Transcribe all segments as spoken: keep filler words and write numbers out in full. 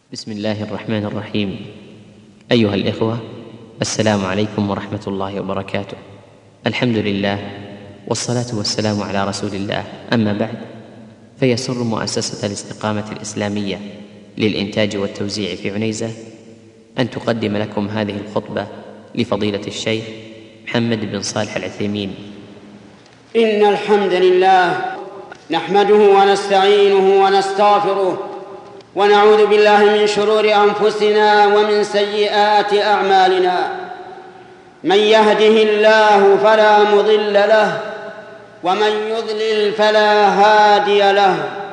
بسم الله الرحمن الرحيم. أيها الإخوة، السلام عليكم ورحمة الله وبركاته. الحمد لله والصلاة والسلام على رسول الله، أما بعد، فيسر مؤسسة الاستقامة الإسلامية للإنتاج والتوزيع في عنيزة أن تقدم لكم هذه الخطبة لفضيلة الشيخ محمد بن صالح العثيمين. إن الحمد لله نحمده ونستعينه ونستغفره ونعوذ بالله من شرور أنفسنا ومن سيئات أعمالنا. من يهده الله فلا مضل له ومن يضلل فلا هادي له،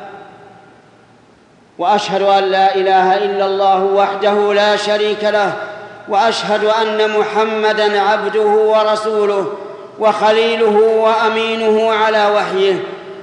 وأشهد أن لا إله إلا الله وحده لا شريك له، وأشهد أن محمدًا عبده ورسوله وخليله وأمينه على وحيه،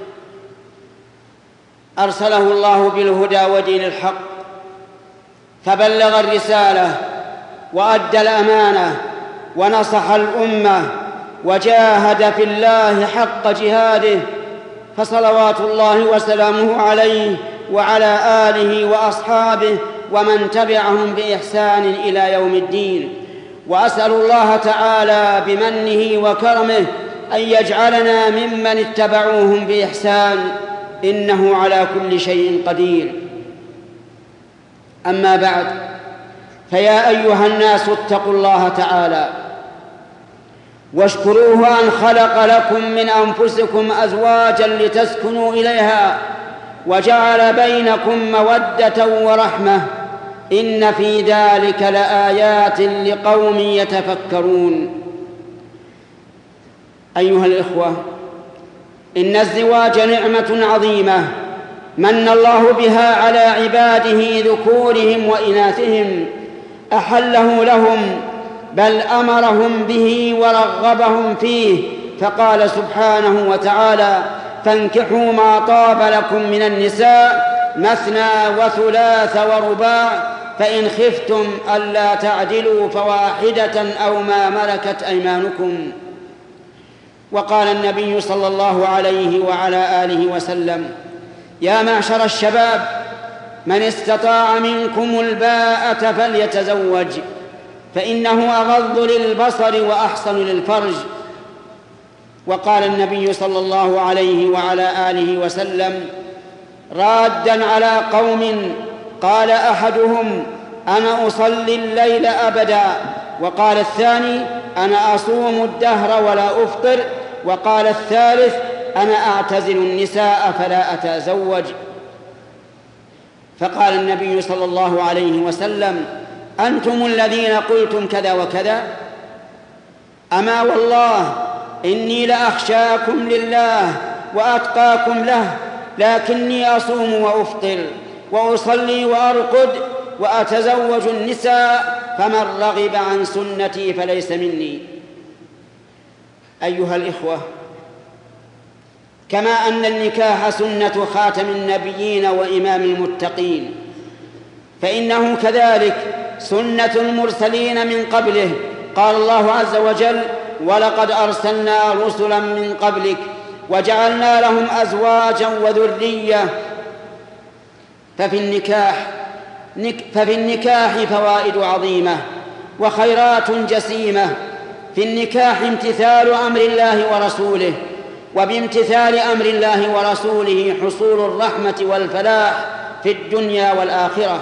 أرسله الله بالهدى ودين الحق فبلغ الرسالة وأدى الأمانة ونصح الأمة وجاهد في الله حق جهاده، فصلوات الله وسلامه عليه وعلى آله وأصحابه ومن تبعهم بإحسان إلى يوم الدين. وأسأل الله تعالى بمنه وكرمه أن يجعلنا ممن اتبعوهم بإحسان، إنه على كل شيء قدير. أما بعد، فيا أيها الناس اتقوا الله تعالى واشكروه أن خلق لكم من أنفسكم أزواجا لتسكنوا إليها وجعل بينكم مودة ورحمة، إن في ذلك لآيات لقوم يتفكرون. أيها الإخوة، إن الزواج نعمة عظيمة من الله بها على عباده ذكورهم وإناثهم، أحله لهم بل أمرهم به ورغبهم فيه، فقال سبحانه وتعالى: فانكحوا ما طاب لكم من النساء مثنى وثلاث ورباع فإن خفتم ألا تعدلوا فواحدة أو ما ملكت أيمانكم. وقال النبي صلى الله عليه وعلى آله وسلم: يا معشر الشباب، من استطاع منكم الباءة فليتزوج، فإنه أغض للبصر وأحصن للفرج. وقال النبي صلى الله عليه وعلى آله وسلم رادًا على قوم، قال أحدهم: أنا أصلي الليل أبدا، وقال الثاني: أنا أصوم الدهر ولا أفطر، وقال الثالث: أنا أعتزل النساء فلا أتزوج. فقال النبي صلى الله عليه وسلم: أنتم الذين قلتم كذا وكذا؟ أما والله إني لأخشاكم لله وأتقاكم له، لكني أصوم وأفطر وأصلي وأرقد وأتزوج النساء، فمن رغب عن سنتي فليس مني. أيها الإخوة، كما أن النكاح سنة خاتم النبيين وإمام المتقين، فإنه كذلك سنة المرسلين من قبله. قال الله عز وجل: ولقد أرسلنا رسلا من قبلك وجعلنا لهم أزواجا وذرية. ففي النكاح ففي النكاح فوائد عظيمة وخيرات جسيمة. في النكاح امتثال أمر الله ورسوله، وبامتثال أمر الله ورسوله حصول الرحمة والفلاح في الدنيا والآخرة.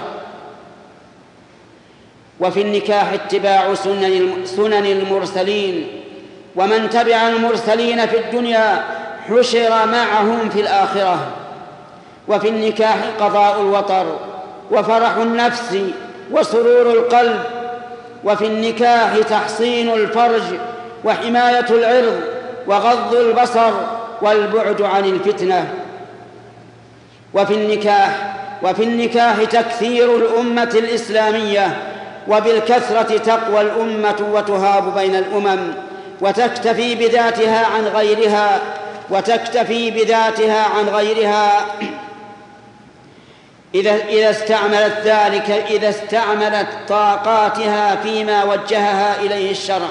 وفي النكاح اتباع سنن المرسلين، ومن تبع المرسلين في الدنيا حشر معهم في الآخرة. وفي النكاح قضاء الوطر وفرح النفس وسرور القلب. وفي النكاح تحصين الفرج وحماية العرض وغض البصر والبعد عن الفتنة. وفي النكاح وفي النكاح تكثير الأمة الإسلامية، وبالكثرة تقوى الأمة وتهاب بين الأمم، وتكتفي بذاتها عن غيرها وتكتفي بذاتها عن غيرها إذا إذا استعملت ذلك إذا استعملت طاقاتها فيما وجهها إليه الشرع.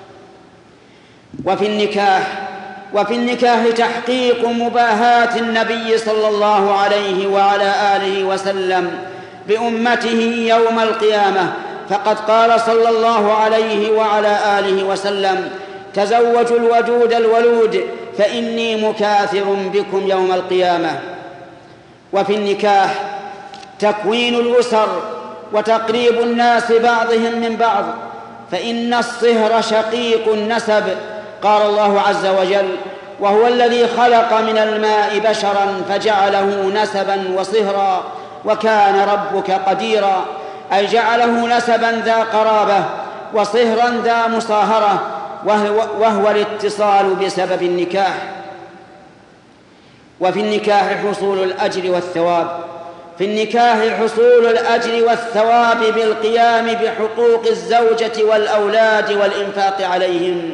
وفي النكاح وفي النكاح تحقيق مباهات النبي صلى الله عليه وعلى آله وسلم بأمته يوم القيامة، فقد قال صلى الله عليه وعلى آله وسلم: تزوجوا الودود الولود فإني مكاثر بكم يوم القيامة. وفي النكاح تكوين الأسر وتقريب الناس بعضهم من بعض، فإن الصهر شقيق النسب. قال الله عز وجل: وهو الذي خلق من الماء بشرا فجعله نسبا وصهرا وكان ربك قديرا، أي جعله نسبا ذا قرابة وصهرا ذا مصاهرة، وهو, وهو الاتصال بسبب النكاح. وفي النكاح حصول الأجر والثواب في النكاح حصول الأجر والثواب بالقيام بحقوق الزوجة والأولاد والإنفاق عليهم.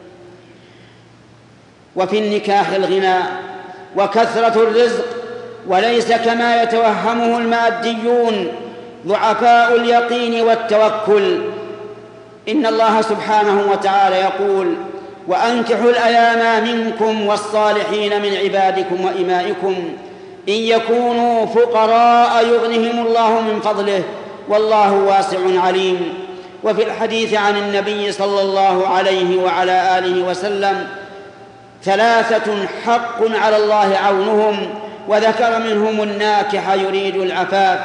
وفي النكاح الغنى وكثرة الرزق، وليس كما يتوهمه الماديون ضعفاء اليقين والتوكل. إن الله سبحانه وتعالى يقول: وأنكحوا الأيام منكم والصالحين من عبادكم وإمائكم إن يكونوا فقراء يغنهم الله من فضله والله واسع عليم. وفي الحديث عن النبي صلى الله عليه وعلى آله وسلم: ثلاثة حق على الله عونهم، وذكر منهم الناكح يريد العفاف.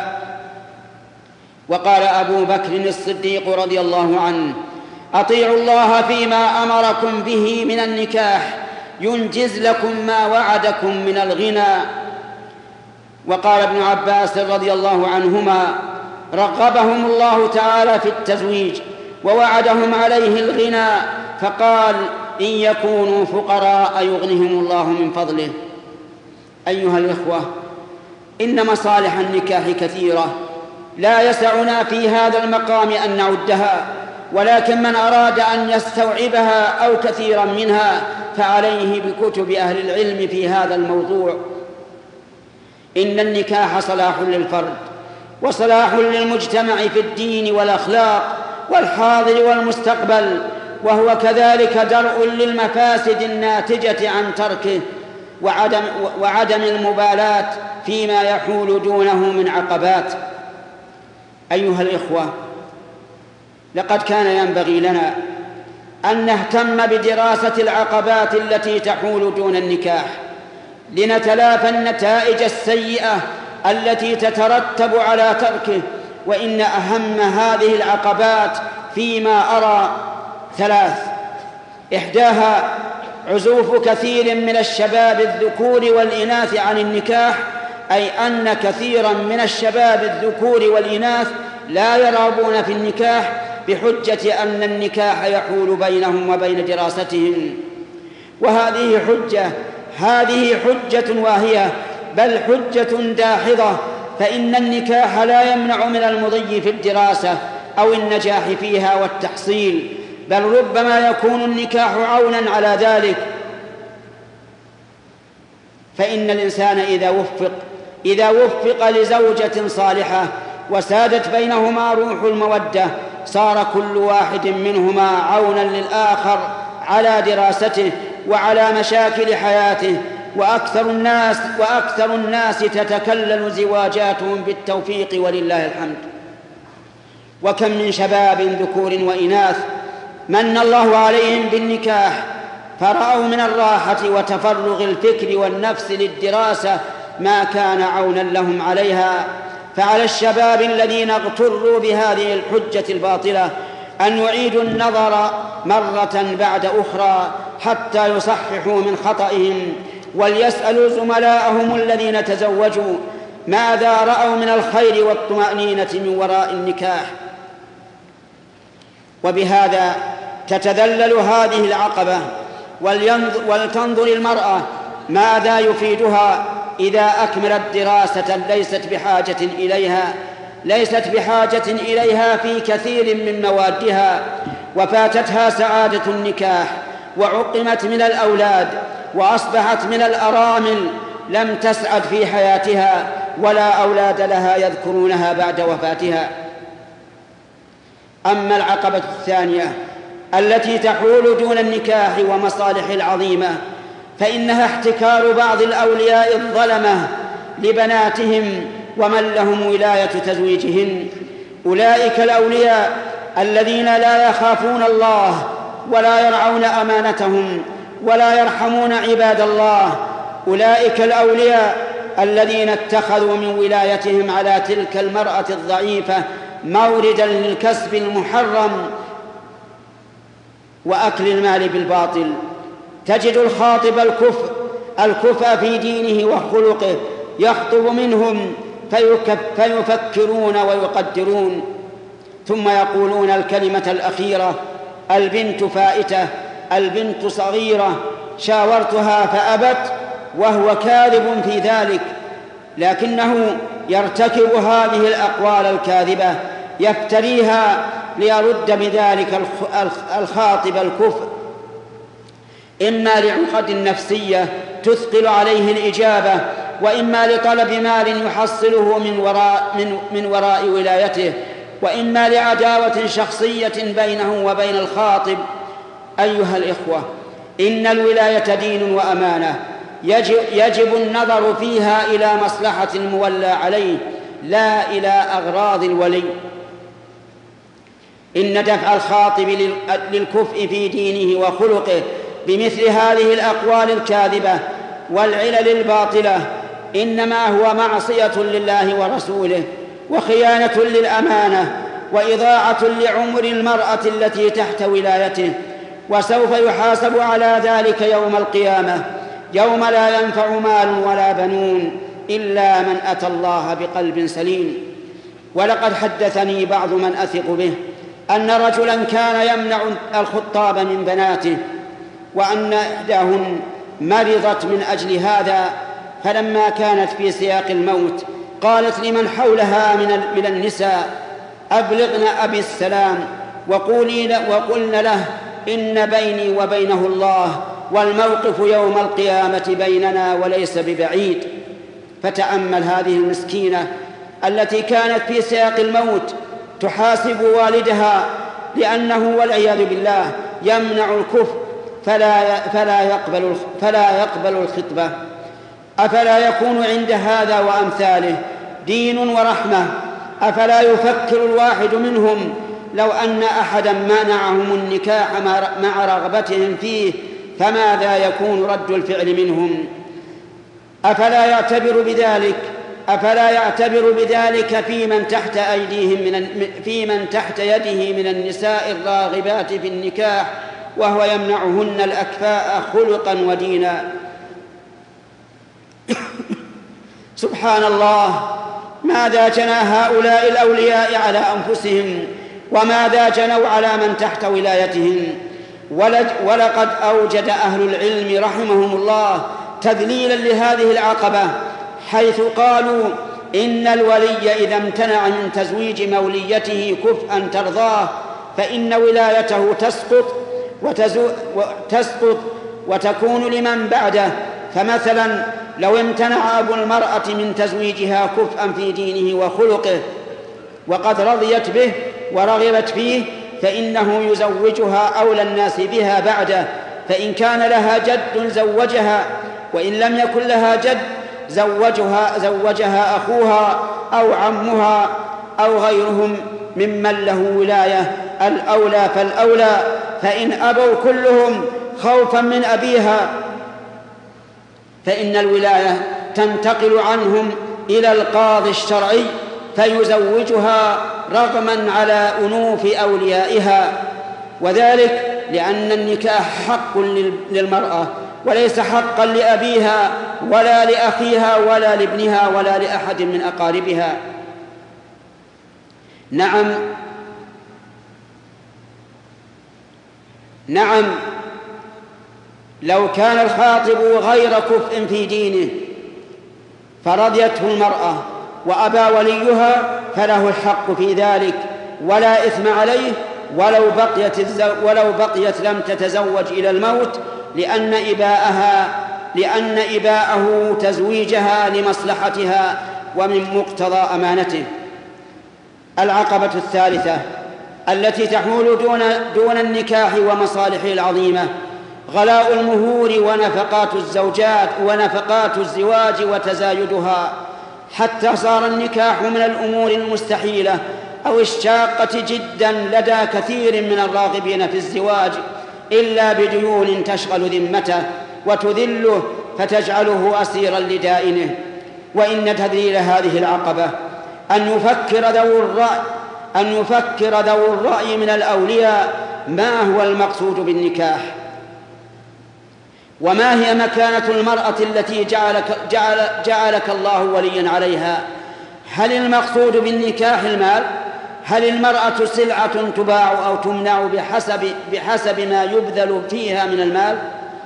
وقال أبو بكر الصديق رضي الله عنه: أطيعوا الله فيما أمركم به من النكاح ينجز لكم ما وعدكم من الغنى. وقال ابن عباس رضي الله عنهما: رغبهم الله تعالى في التزويج ووعدهم عليه الغنى، فقال: إن يكونوا فقراء يغنهم الله من فضله. أيها الإخوة، إن مصالح النكاح كثيرة لا يسعنا في هذا المقام أن نعدها، ولكن من أراد أن يستوعبها أو كثيرا منها فعليه بكتب أهل العلم في هذا الموضوع. إن النكاح صلاح للفرد وصلاح للمجتمع في الدين والأخلاق والحاضر والمستقبل، وهو كذلك درء للمفاسد الناتجة عن تركه وعدم, وعدم المبالاة فيما يحول دونه من عقبات. أيها الإخوة، لقد كان ينبغي لنا أن نهتم بدراسة العقبات التي تحول دون النكاح لنتلافى النتائج السيئة التي تترتب على تركه. وإن أهم هذه العقبات فيما أرى ثلاث: إحداها عزوف كثير من الشباب الذكور والإناث عن النكاح، أي أن كثيرا من الشباب الذكور والإناث لا يرغبون في النكاح بحجة أن النكاح يحول بينهم وبين دراستهم. وهذه حجة هذه حجة واهية، بل حجة داحضة، فإن النكاح لا يمنع من المضي في الدراسة أو النجاح فيها والتحصيل، بل ربما يكون النكاح عونا على ذلك. فإن الإنسان إذا وفق إذا وفق لزوجة صالحة وسادت بينهما روح المودة، صار كل واحد منهما عونا للآخر على دراسته وعلى مشاكل حياته. وأكثر الناس وأكثر الناس تتكلل زواجاتهم بالتوفيق ولله الحمد. وكم من شباب ذكور وإناث من الله عليهم بالنكاح فرأوا من الراحة وتفرغ الفكر والنفس للدراسة ما كان عونا لهم عليها. فعلى الشباب الذين اغتروا بهذه الحجة الباطلة أن يعيدوا النظر مرة بعد أخرى حتى يصححوا من خطئهم، وليسألوا زملاءهم الذين تزوجوا ماذا رأوا من الخير والطمأنينة من وراء النكاح. وبهذا تتذلل هذه العقبة، ولتنظر المرأة ماذا يفيدها إذا أكملت دراسة ليست بحاجة إليها ليست بحاجة إليها في كثير من موادها، وفاتتها سعادة النكاح وعقمت من الأولاد وأصبحت من الأرامل لم تسعد في حياتها ولا أولاد لها يذكرونها بعد وفاتها. أما العقبة الثانية التي تحول دون النكاح ومصالح العظيمة فإنها احتكار بعض الأولياء الظلمة لبناتهم ومن لهم ولاية تزويجهن. أولئك الأولياء الذين لا يخافون الله ولا يرعون أمانتهم ولا يرحمون عباد الله. أولئك الأولياء الذين اتخذوا من ولايتهم على تلك المرأة الضعيفة موردا للكسب المحرم وأكل المال بالباطل. تجد الخاطب الكفء الكفء في دينه وخلقه يخطب منهم فيفكرون ويقدرون، ثم يقولون الكلمة الأخيرة: البنت فائتة، البنت صغيرة، شاورتها فأبت، وهو كاذب في ذلك، لكنه يرتكب هذه الأقوال الكاذبة يفتريها ليرد بذلك الخاطب الكفء، إما لعقد نفسية تثقل عليه الإجابة، وإما لطلب مال يحصله من وراء, من, من وراء ولايته، وإما لعداوة شخصية بينه وبين الخاطب. أيها الإخوة، إن الولاية دين وأمانة يجب, يجب النظر فيها إلى مصلحة المولى عليه لا إلى أغراض الولي. إن دفع الخاطب للكفء في دينه وخلقه بمثل هذه الأقوال الكاذبة والعلل الباطلة إنما هو معصية لله ورسوله وخيانة للأمانة وإضاعة لعمر المرأة التي تحت ولايته، وسوف يحاسب على ذلك يوم القيامة، يوم لا ينفع مال ولا بنون إلا من أتى الله بقلب سليم. ولقد حدثني بعض من أثق به أن رجلا كان يمنع الخطاب من بناته، وأن إحداهن مرضت من أجل هذا، فلما كانت في سياق الموت قالت لمن حولها من النساء: أبلغن أبي السلام وقلن له إن بيني وبينه الله، والموقف يوم القيامة بيننا وليس ببعيد. فتأمل هذه المسكينة التي كانت في سياق الموت تحاسب والدها لأنه والعياذ بالله يمنع الكفر فلا فلا يقبل فلا يقبل الخطبة. أفلا يكون عند هذا وأمثاله دين ورحمة؟ أفلا يفكر الواحد منهم لو أن أحدا منعهم النكاح مع رغبتهم فيه فماذا يكون رد الفعل منهم؟ أفلا يعتبر بذلك أفلا يعتبر بذلك في من تحت أيديهم من في من تحت يده من النساء الراغبات في النكاح وهو يمنعهن الأكفاء خلقا ودينا؟ سبحان الله، ماذا جنى هؤلاء الأولياء على أنفسهم وماذا جنوا على من تحت ولايتهم؟ ولقد أوجد أهل العلم رحمهم الله تذليلا لهذه العقبة، حيث قالوا إن الولي إذا امتنع من تزويج موليته كفءا ترضاه فإن ولايته تسقط وتسقط وتكون لمن بعده. فمثلا لو امتنع أبو المرأة من تزويجها كفءا في دينه وخلقه وقد رضيت به ورغبت فيه فإنه يزوجها أولى الناس بها بعده، فإن كان لها جد زوجها، وإن لم يكن لها جد زوجها, زوجها أخوها أو عمها أو غيرهم ممن له ولاية. الأولى فالأولى، فإن أبوا كلهم خوفا من أبيها فإن الولاية تنتقل عنهم إلى القاضي الشرعي فيزوجها رغما على أنوف أوليائها، وذلك لأن النكاح حق للمرأة وليس حقا لأبيها ولا لأخيها ولا لابنها ولا لأحد من أقاربها. نعم نعم لو كان الخاطب غير كفء في دينه فرضيته المرأة وأبى وليها فله الحق في ذلك ولا إثم عليه ولو بقيت, ولو بقيت لم تتزوج إلى الموت، لأن إباءها لأن إباءه تزويجها لمصلحتها ومن مقتضى أمانته. العقبة الثالثة التي تحول دون, دون النكاح ومصالحه العظيمة غلاء المهور ونفقات الزوجات ونفقات الزواج وتزايدها، حتى صار النكاح من الأمور المستحيلة أو الشاقة جدا لدى كثير من الراغبين في الزواج، إلا بديون تشغل ذمته وتذله فتجعله أسيرا لدائنه. وإن تذليل هذه العقبة أن يفكر ذو الرأي أن يفكر ذو الرأي من الأولياء ما هو المقصود بالنكاح، وما هي مكانة المرأة التي جعلك, جعل جعلك الله وليا عليها. هل المقصود بالنكاح المال؟ هل المرأة سلعة تباع أو تمنع بحسب, بحسب ما يبذل فيها من المال؟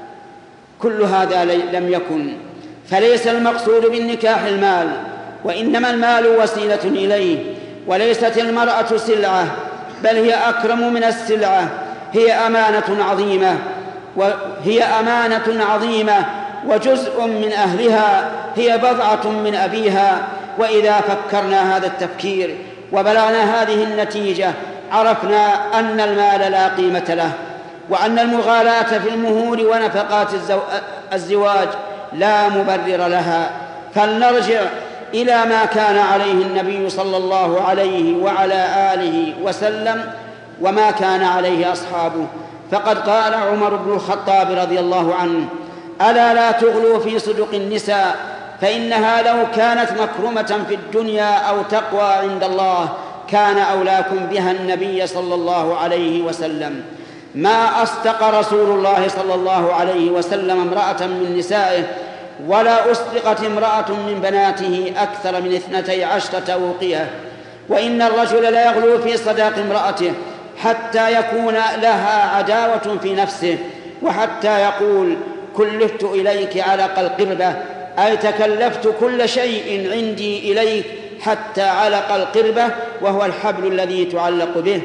كل هذا لم يكن، فليس المقصود بالنكاح المال، وإنما المال وسيلة إليه، وليست المرأة سلعة، بل هي أكرم من السلعة، هي أمانة عظيمة وهي أمانة عظيمة وجزء من أهلها، هي بضعة من أبيها. وإذا فكرنا هذا التفكير وبلغنا هذه النتيجة عرفنا أن المال لا قيمة له، وأن المغالاة في المهور ونفقات الزواج لا مبرر لها. فلنرجع إلى ما كان عليه النبي صلى الله عليه وعلى آله وسلم وما كان عليه أصحابه. فقد قال عمر بن الخطاب رضي الله عنه: ألا لا تغلوا في صدق النساء، فإنها لو كانت مكرمة في الدنيا أو تقوى عند الله كان أولاكم بها النبي صلى الله عليه وسلم. ما أصدق رسول الله صلى الله عليه وسلم امرأة من نسائه، ولا أصدقت امرأة من بناته أكثر من اثنتي عشرة أوقية. وإن الرجل لا يغلو في صداق امرأته حتى يكون لها عداوة في نفسه، وحتى يقول: كلفت إليك علق القربة، أي تكلفت كل شيء عندي إليك حتى علق القربة، وهو الحبل الذي تعلق به.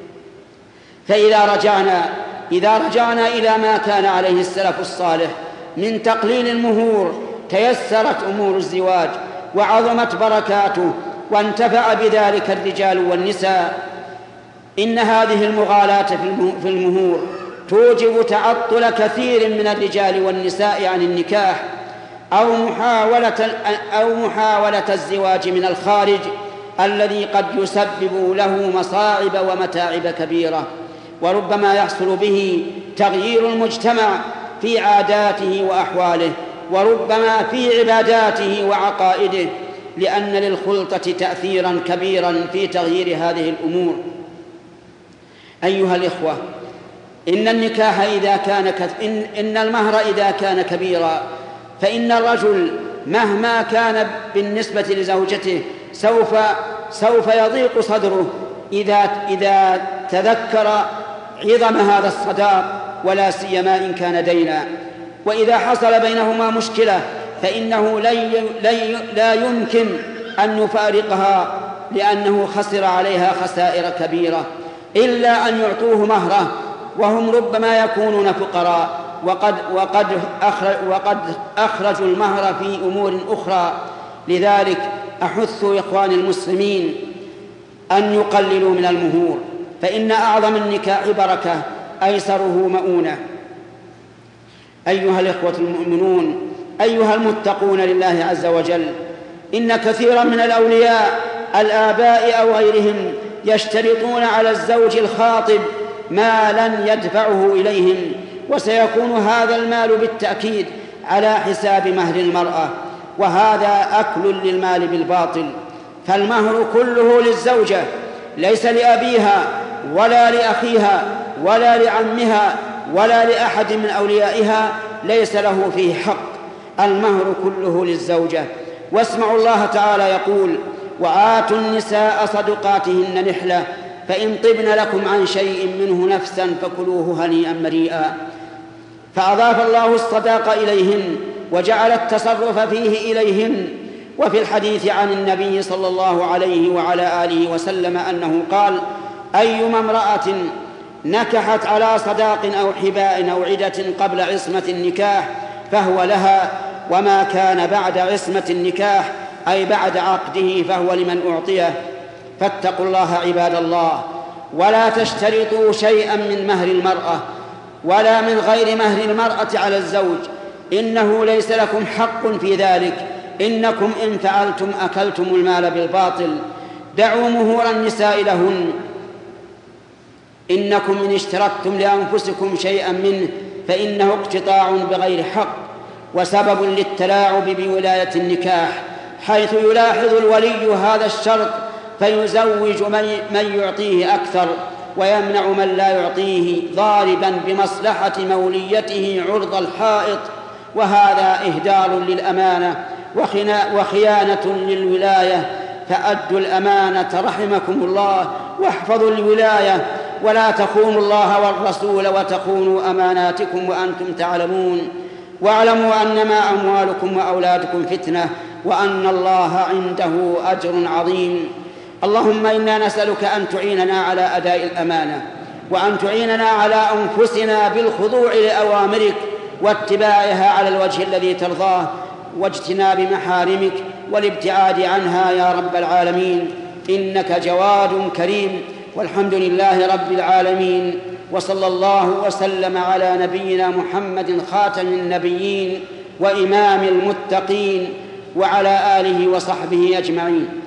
فإذا رجعنا إذا رجعنا إلى ما كان عليه السلف الصالح من تقليل المهور تيسرت أمور الزواج وعظمت بركاته وانتفع بذلك الرجال والنساء. إن هذه المغالاة في المهور توجب تعطل كثير من الرجال والنساء عن النكاح أو محاولة, أو محاولة الزواج من الخارج، الذي قد يسبب له مصاعب ومتاعب كبيرة، وربما يحصل به تغيير المجتمع في عاداته وأحواله، وربما في عباداته وعقائده، لأن للخلطة تأثيرا كبيرا في تغيير هذه الأمور. أيها الإخوة، إن النكاح إذا كان كث... إن... إن المهر إذا كان كبيرا فإن الرجل مهما كان بالنسبة لزوجته سوف سوف يضيق صدره إذا إذا تذكر عظم هذا الصداق، ولا سيما إن كان دينا. وإذا حصل بينهما مشكلة فإنه لا يمكن أن يفارقها، لأنه خسر عليها خسائر كبيرة، إلا أن يعطوه مهره، وهم ربما يكونون فقراء وقد, وقد, أخرج وقد أخرجوا المهر في أمور أخرى. لذلك أحث إخواني المسلمين أن يقللوا من المهور، فإن أعظم النكاح بركة أيسره مؤونة. أيها الإخوة المؤمنون، أيها المتقون لله عز وجل، إن كثيرا من الأولياء الآباء أو غيرهم يشترطون على الزوج الخاطب مالا يدفعه إليهم، وسيكون هذا المال بالتأكيد على حساب مهر المرأة، وهذا أكل للمال بالباطل. فالمهر كله للزوجة، ليس لأبيها ولا لأخيها ولا لعمها ولا لأحد من أوليائها، ليس له فيه حق. المهر كله للزوجة. واسمعوا الله تعالى يقول: وآتوا النساء صدقاتهن نحلة فإن طبن لكم عن شيء منه نفسا فكلوه هنيئا مريئا. فأضاف الله الصداق إليهن وجعل التصرف فيه إليهن. وفي الحديث عن النبي صلى الله عليه وعلى آله وسلم أنه قال: أيما امرأة نكحت على صداق أو حباء أو عدة قبل عصمة النكاح فهو لها، وما كان بعد عصمة النكاح أي بعد عقده فهو لمن أعطيه. فاتقوا الله عباد الله، ولا تشترطوا شيئا من مهر المرأة ولا من غير مهر المرأة على الزوج، إنه ليس لكم حق في ذلك، إنكم إن فعلتم أكلتم المال بالباطل. دعوا مهور النساء لهن، إنكم إن اشتركتم لأنفسكم شيئا منه فإنه اقتطاع بغير حق وسبب للتلاعب بولاية النكاح، حيث يلاحظ الولي هذا الشرط فيزوج من يعطيه أكثر ويمنع من لا يعطيه، ضاربا بمصلحة موليته عرض الحائط، وهذا إهدار للأمانة وخيانة للولاية. فأدوا الأمانة رحمكم الله واحفظوا الولاية، ولا تخونوا الله والرسول وتخونوا أماناتكم وأنتم تعلمون. واعلموا أنما أموالكم وأولادكم فتنة وأن الله عنده أجر عظيم. اللهم إنا نسألك أن تعيننا على أداء الأمانة، وأن تعيننا على أنفسنا بالخضوع لأوامرك واتباعها على الوجه الذي ترضاه، واجتناب محارمك والابتعاد عنها يا رب العالمين، إنك جواد كريم. والحمد لله رب العالمين، وصلى الله وسلم على نبينا محمد خاتم النبيين وإمام المتقين وعلى آله وصحبه أجمعين.